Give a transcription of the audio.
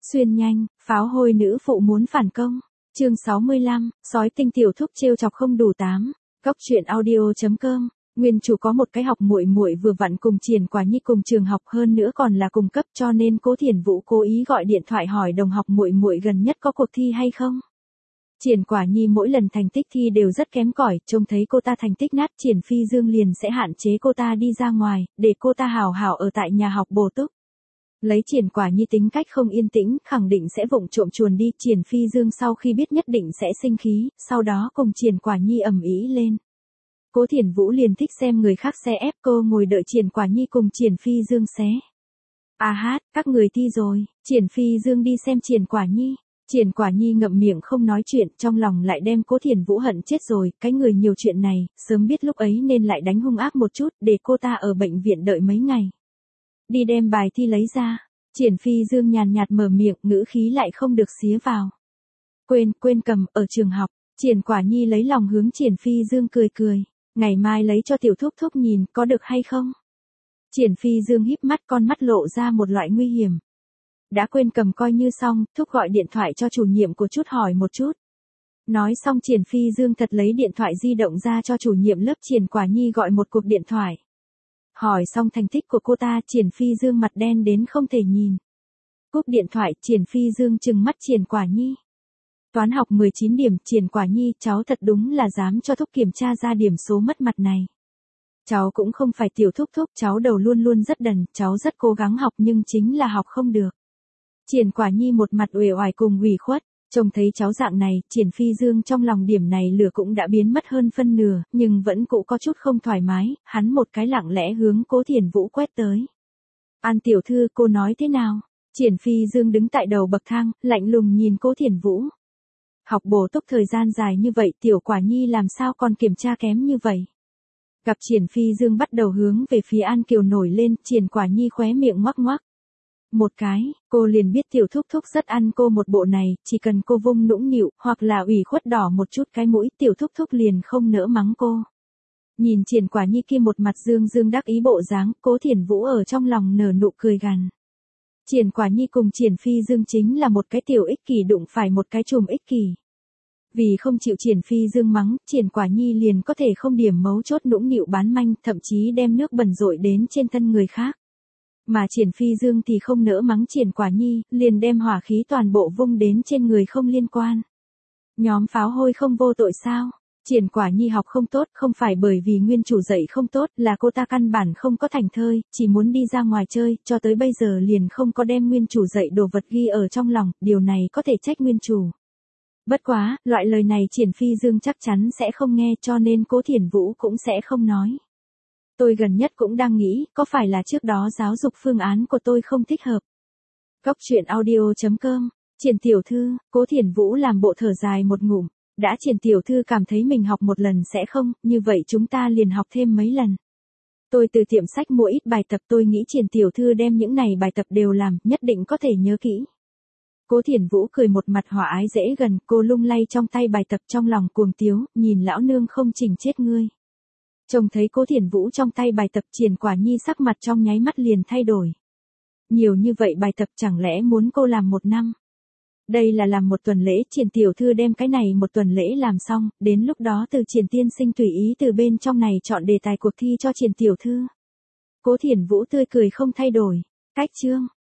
Xuyên nhanh, pháo hôi nữ phụ muốn phản công. Chương 65, sói tinh tiểu thúc trêu chọc không đủ 8. Góc truyện audio.com. Nguyên chủ có một cái học muội muội vừa vặn cùng Triển Quả Nhi cùng trường học, hơn nữa còn là cùng cấp, cho nên Cố Thiển Vũ cố ý gọi điện thoại hỏi đồng học muội muội gần nhất có cuộc thi hay không. Triển Quả Nhi mỗi lần thành tích thi đều rất kém cỏi, trông thấy cô ta thành tích nát, Triển Phi Dương liền sẽ hạn chế cô ta đi ra ngoài, để cô ta hào hào ở tại nhà học bổ túc. Lấy Triển Quả Nhi tính cách không yên tĩnh, khẳng định sẽ vụng trộm chuồn đi, Triển Phi Dương sau khi biết nhất định sẽ sinh khí, sau đó cùng Triển Quả Nhi ầm ĩ lên. Cố Thiển Vũ liền thích xem người khác xé ép, cô ngồi đợi Triển Quả Nhi cùng Triển Phi Dương xé. À hát, các người thi rồi. Triển Phi Dương đi xem Triển Quả Nhi. Triển Quả Nhi ngậm miệng không nói chuyện, trong lòng lại đem Cố Thiển Vũ hận chết rồi, cái người nhiều chuyện này, sớm biết lúc ấy nên lại đánh hung ác một chút, để cô ta ở bệnh viện đợi mấy ngày. Đi đem bài thi lấy ra. Triển Phi Dương nhàn nhạt mở miệng, ngữ khí lại không được xía vào. Quên cầm, ở trường học. Triển Quả Nhi lấy lòng hướng Triển Phi Dương cười cười. Ngày mai lấy cho tiểu thúc thúc nhìn, có được hay không? Triển Phi Dương híp mắt, con mắt lộ ra một loại nguy hiểm. Đã quên cầm coi như xong, thúc gọi điện thoại cho chủ nhiệm của chút hỏi một chút. Nói xong Triển Phi Dương thật lấy điện thoại di động ra cho chủ nhiệm lớp Triển Quả Nhi gọi một cuộc điện thoại. Hỏi xong thành tích của cô ta, Triển Phi Dương mặt đen đến không thể nhìn. Cúp điện thoại, Triển Phi Dương trừng mắt Triển Quả Nhi. Toán học 19 điểm, Triển Quả Nhi, cháu thật đúng là dám cho thúc kiểm tra ra điểm số mất mặt này. Cháu cũng không phải tiểu thúc, cháu đầu luôn luôn rất đần, cháu rất cố gắng học nhưng chính là học không được. Triển Quả Nhi một mặt uể oải cùng ủy khuất, trông thấy cháu dạng này, Triển Phi Dương trong lòng điểm này lửa cũng đã biến mất hơn phân nửa, nhưng vẫn cụ có chút không thoải mái, hắn một cái lặng lẽ hướng Cố Thiển Vũ quét tới. An tiểu thư, cô nói thế nào? Triển Phi Dương đứng tại đầu bậc thang, lạnh lùng nhìn Cố Thiển Vũ. Học bổ túc thời gian dài như vậy, tiểu Quả Nhi làm sao còn kiểm tra kém như vậy? Gặp Triển Phi Dương bắt đầu hướng về phía An Kiều nổi lên, Triển Quả Nhi khóe miệng ngoắc ngoắc. Một cái, cô liền biết tiểu thúc rất ăn cô một bộ này, chỉ cần cô vung nũng nịu, hoặc là ủy khuất đỏ một chút cái mũi, tiểu thúc liền không nỡ mắng cô. Nhìn Triển Quả Nhi kia một mặt dương đắc ý bộ dáng, Cố Thiển Vũ ở trong lòng nở nụ cười gằn. Triển Quả Nhi cùng Triển Phi Dương chính là một cái tiểu ích kỷ đụng phải một cái chùm ích kỷ. Vì không chịu Triển Phi Dương mắng, Triển Quả Nhi liền có thể không điểm mấu chốt nũng nịu bán manh, thậm chí đem nước bẩn rội đến trên thân người khác. Mà Triển Phi Dương thì không nỡ mắng Triển Quả Nhi, liền đem hỏa khí toàn bộ vung đến trên người không liên quan. Nhóm pháo hôi không vô tội sao? Triển Quả Nhi học không tốt, không phải bởi vì nguyên chủ dạy không tốt, là cô ta căn bản không có thành thơi, chỉ muốn đi ra ngoài chơi, cho tới bây giờ liền không có đem nguyên chủ dạy đồ vật ghi ở trong lòng, điều này có thể trách nguyên chủ. Bất quá, loại lời này Triển Phi Dương chắc chắn sẽ không nghe, cho nên Cố Thiển Vũ cũng sẽ không nói. Tôi gần nhất cũng đang nghĩ, có phải là trước đó giáo dục phương án của tôi không thích hợp. Góc truyện audio.com. Triển tiểu thư, Cố Thiển Vũ làm bộ thở dài một ngụm. Đã Triển tiểu thư cảm thấy mình học một lần sẽ không, như vậy chúng ta liền học thêm mấy lần. Tôi từ tiệm sách mua ít bài tập, tôi nghĩ Triển tiểu thư đem những này bài tập đều làm, nhất định có thể nhớ kỹ. Cố Thiển Vũ cười một mặt hòa ái dễ gần, cô lung lay trong tay bài tập trong lòng cuồng tiếu, nhìn lão nương không chỉnh chết ngươi. Trông thấy Cố Thiển Vũ trong tay bài tập, Triển Quả Nhi sắc mặt trong nháy mắt liền thay đổi. Nhiều như vậy bài tập chẳng lẽ muốn cô làm 1 năm? Đây là làm 1 tuần lễ, Triển tiểu thư đem cái này 1 tuần lễ làm xong, đến lúc đó từ Triển tiên sinh tùy ý từ bên trong này chọn đề tài cuộc thi cho Triển tiểu thư. Cố Thiển Vũ tươi cười không thay đổi. Cách chương.